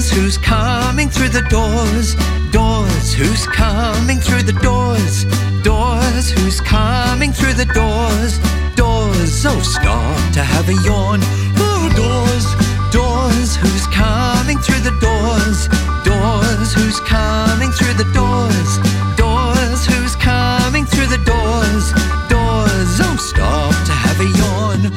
who's coming through the doors? Doors, who's coming through the doors? Doors, who's coming through the doors? Doors, oh stop to have a yawn. Oh, doors, doors, who's coming through the doors? Doors, who's coming through the doors? Doors, who's coming through the doors? Doors, oh stop to have a yawn.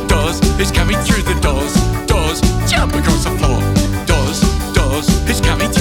Jump across the floor. Doors, doors, who's coming through?